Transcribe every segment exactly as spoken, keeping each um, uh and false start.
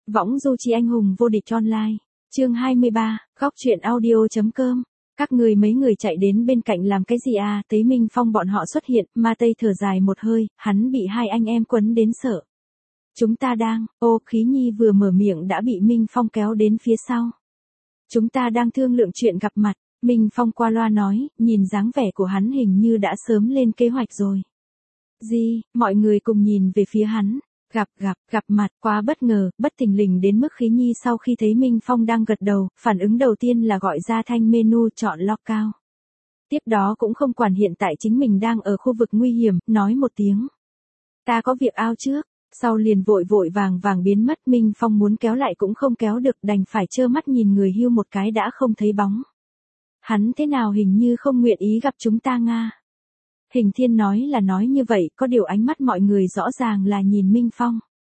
Võng du chi anh hùng vô địch online. Chương hai mươi ba, góc truyện audio.com. Các người mấy người chạy đến bên cạnh làm cái gì à? Thấy Minh Phong bọn họ xuất hiện, Ma Tây thở dài một hơi, hắn bị hai anh em quấn đến sợ. Chúng ta đang, ô Khí Nhi vừa mở miệng đã bị Minh Phong kéo đến phía sau. Chúng ta đang thương lượng chuyện gặp mặt. Minh Phong qua loa nói, nhìn dáng vẻ của hắn hình như đã sớm lên kế hoạch rồi. Gì, mọi người cùng nhìn về phía hắn. Gặp gặp, gặp mặt, quá bất ngờ, bất thình lình đến mức Khí Nhi sau khi thấy Minh Phong đang gật đầu, phản ứng đầu tiên là gọi ra thanh menu chọn lock cao. Tiếp đó cũng không quản hiện tại chính mình đang ở khu vực nguy hiểm, nói một tiếng. Ta có việc ao trước, sau liền vội vội vàng vàng biến mất. Minh Phong muốn kéo lại cũng không kéo được, đành phải trơ mắt nhìn người hưu một cái đã không thấy bóng. Hắn thế nào hình như không nguyện ý gặp chúng ta nga. Hình Thiên nói là nói như vậy, có điều ánh mắt mọi người rõ ràng là nhìn Minh Phong.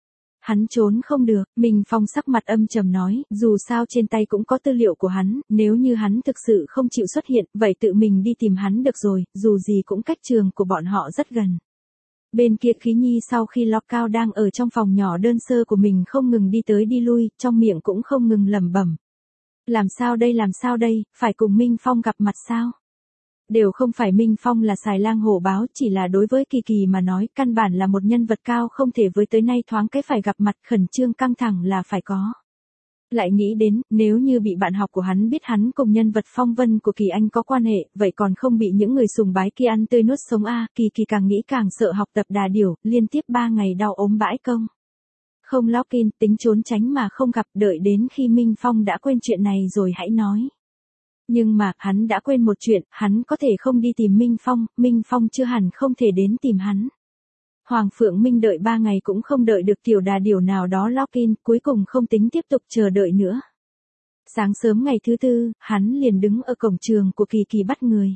Hắn trốn không được, Minh Phong sắc mặt âm trầm nói, dù sao trên tay cũng có tư liệu của hắn, nếu như hắn thực sự không chịu xuất hiện, vậy tự mình đi tìm hắn được rồi, dù gì cũng cách trường của bọn họ rất gần. Bên kia Khí Nhi sau khi lock cao đang ở trong phòng nhỏ đơn sơ của mình không ngừng đi tới đi lui, trong miệng cũng không ngừng lẩm bẩm. Làm sao đây làm sao đây, phải cùng Minh Phong gặp mặt sao? Đều không phải Minh Phong là xài lang hổ báo, chỉ là đối với Kỳ Kỳ mà nói, căn bản là một nhân vật cao không thể với tới nay thoáng cái phải gặp mặt khẩn trương căng thẳng là phải có. Lại nghĩ đến, nếu như bị bạn học của hắn biết hắn cùng nhân vật phong vân của Kỳ Anh có quan hệ, vậy còn không bị những người sùng bái kia ăn tươi nuốt sống a à, Kỳ Kỳ càng nghĩ càng sợ học tập đà điểu, liên tiếp ba ngày đau ốm bãi công. Không log in, tính trốn tránh mà không gặp, đợi đến khi Minh Phong đã quên chuyện này rồi hãy nói. Nhưng mà, hắn đã quên một chuyện, hắn có thể không đi tìm Minh Phong, Minh Phong chưa hẳn không thể đến tìm hắn. Hoàng Phượng Minh đợi ba ngày cũng không đợi được tiểu đà điểu nào đó login, cuối cùng không tính tiếp tục chờ đợi nữa. Sáng sớm ngày thứ tư, hắn liền đứng ở cổng trường của Kỳ Kỳ bắt người.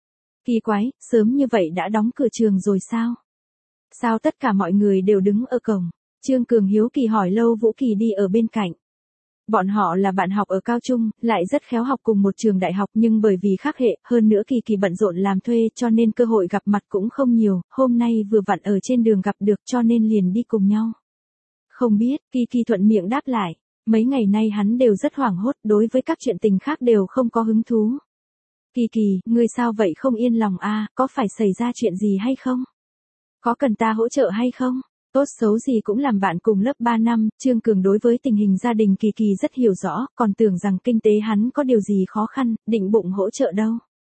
Kỳ quái, sớm như vậy đã đóng cửa trường rồi sao? Sao tất cả mọi người đều đứng ở cổng? Trương Cường hiếu kỳ hỏi. Lâu Vũ Kỳ đi ở bên cạnh. Bọn họ là bạn học ở cao trung, lại rất khéo học cùng một trường đại học nhưng bởi vì khác hệ, hơn nữa Kỳ Kỳ bận rộn làm thuê cho nên cơ hội gặp mặt cũng không nhiều, hôm nay vừa vặn ở trên đường gặp được cho nên liền đi cùng nhau. Không biết, Kỳ Kỳ thuận miệng đáp lại, mấy ngày nay hắn đều rất hoảng hốt, đối với các chuyện tình khác đều không có hứng thú. Kỳ Kỳ, ngươi sao vậy không yên lòng a, có phải xảy ra chuyện gì hay không? Có cần ta hỗ trợ hay không? Tốt xấu gì cũng làm bạn cùng lớp ba năm, Trương Cường đối với tình hình gia đình Kỳ Kỳ rất hiểu rõ, còn tưởng rằng kinh tế hắn có điều gì khó khăn, định bụng hỗ trợ đâu.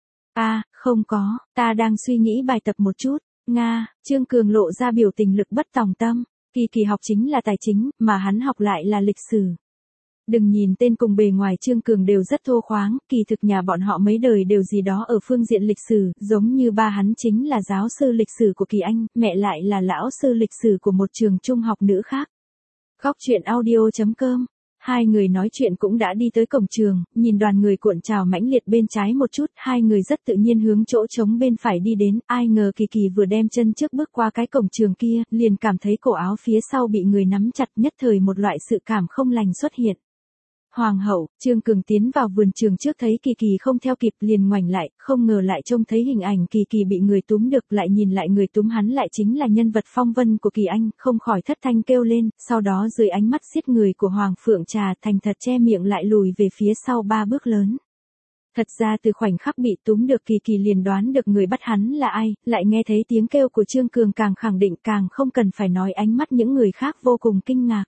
À, không có, ta đang suy nghĩ bài tập một chút, Nga, Trương Cường lộ ra biểu tình lực bất tòng tâm, Kỳ Kỳ học chính là tài chính, mà hắn học lại là lịch sử. Đừng nhìn tên cùng bề ngoài Trương Cường đều rất thô khoáng, kỳ thực nhà bọn họ mấy đời đều gì đó ở phương diện lịch sử, giống như ba hắn chính là giáo sư lịch sử của Kỳ Anh, mẹ lại là lão sư lịch sử của một trường trung học nữ khác. Góc truyện audio.com. Hai người nói chuyện cũng đã đi tới cổng trường, nhìn đoàn người cuộn trào mãnh liệt bên trái một chút, hai người rất tự nhiên hướng chỗ trống bên phải đi đến, ai ngờ Kỳ Kỳ vừa đem chân trước bước qua cái cổng trường kia, liền cảm thấy cổ áo phía sau bị người nắm chặt, nhất thời một loại sự cảm không lành xuất hiện. Hoàng hậu, Trương Cường tiến vào vườn trường trước thấy Kỳ Kỳ không theo kịp liền ngoảnh lại, không ngờ lại trông thấy hình ảnh Kỳ Kỳ bị người túm được, lại nhìn lại người túm hắn lại chính là nhân vật phong vân của Kỳ Anh, không khỏi thất thanh kêu lên, sau đó dưới ánh mắt xiết người của Hoàng Phượng Trà thành thật che miệng lại lùi về phía sau ba bước lớn. Thật ra từ khoảnh khắc bị túm được Kỳ Kỳ liền đoán được người bắt hắn là ai, lại nghe thấy tiếng kêu của Trương Cường càng khẳng định càng không cần phải nói ánh mắt những người khác vô cùng kinh ngạc.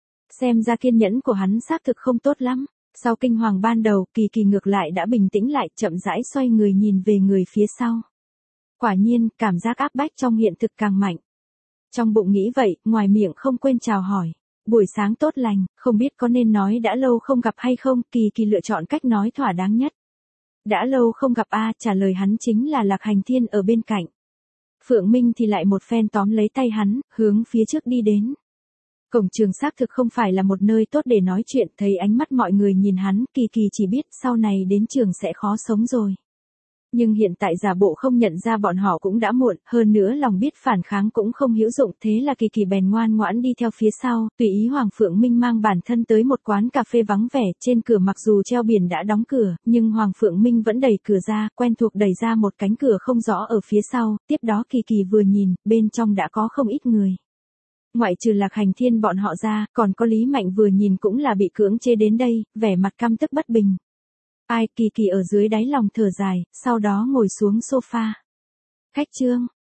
Xem ra kiên nhẫn của hắn xác thực không tốt lắm. Sau kinh hoàng ban đầu, Kỳ Kỳ ngược lại đã bình tĩnh lại, chậm rãi xoay người nhìn về người phía sau. Quả nhiên, cảm giác áp bách trong hiện thực càng mạnh. Trong bụng nghĩ vậy, ngoài miệng không quên chào hỏi. Buổi sáng tốt lành, không biết có nên nói đã lâu không gặp hay không, Kỳ Kỳ lựa chọn cách nói thỏa đáng nhất. Đã lâu không gặp a, trả lời hắn chính là Lạc Hành Thiên ở bên cạnh. Phượng Minh thì lại một phen tóm lấy tay hắn, hướng phía trước đi đến. Cổng trường xác thực không phải là một nơi tốt để nói chuyện, thấy ánh mắt mọi người nhìn hắn, Kỳ Kỳ chỉ biết sau này đến trường sẽ khó sống rồi. Nhưng hiện tại giả bộ không nhận ra bọn họ cũng đã muộn, hơn nữa lòng biết phản kháng cũng không hữu dụng, thế là Kỳ Kỳ bèn ngoan ngoãn đi theo phía sau, tùy ý Hoàng Phượng Minh mang bản thân tới một quán cà phê vắng vẻ, trên cửa mặc dù treo biển đã đóng cửa, nhưng Hoàng Phượng Minh vẫn đẩy cửa ra, quen thuộc đẩy ra một cánh cửa không rõ ở phía sau, tiếp đó Kỳ Kỳ vừa nhìn, bên trong đã có không ít người. ngoại trừ Lạc Hành Thiên bọn họ ra, còn có Lý Mạnh vừa nhìn cũng là bị cưỡng chế đến đây, vẻ mặt căm tức bất bình. Ai, Kỳ Kỳ ở dưới đáy lòng thở dài, sau đó ngồi xuống sofa. Khách trương,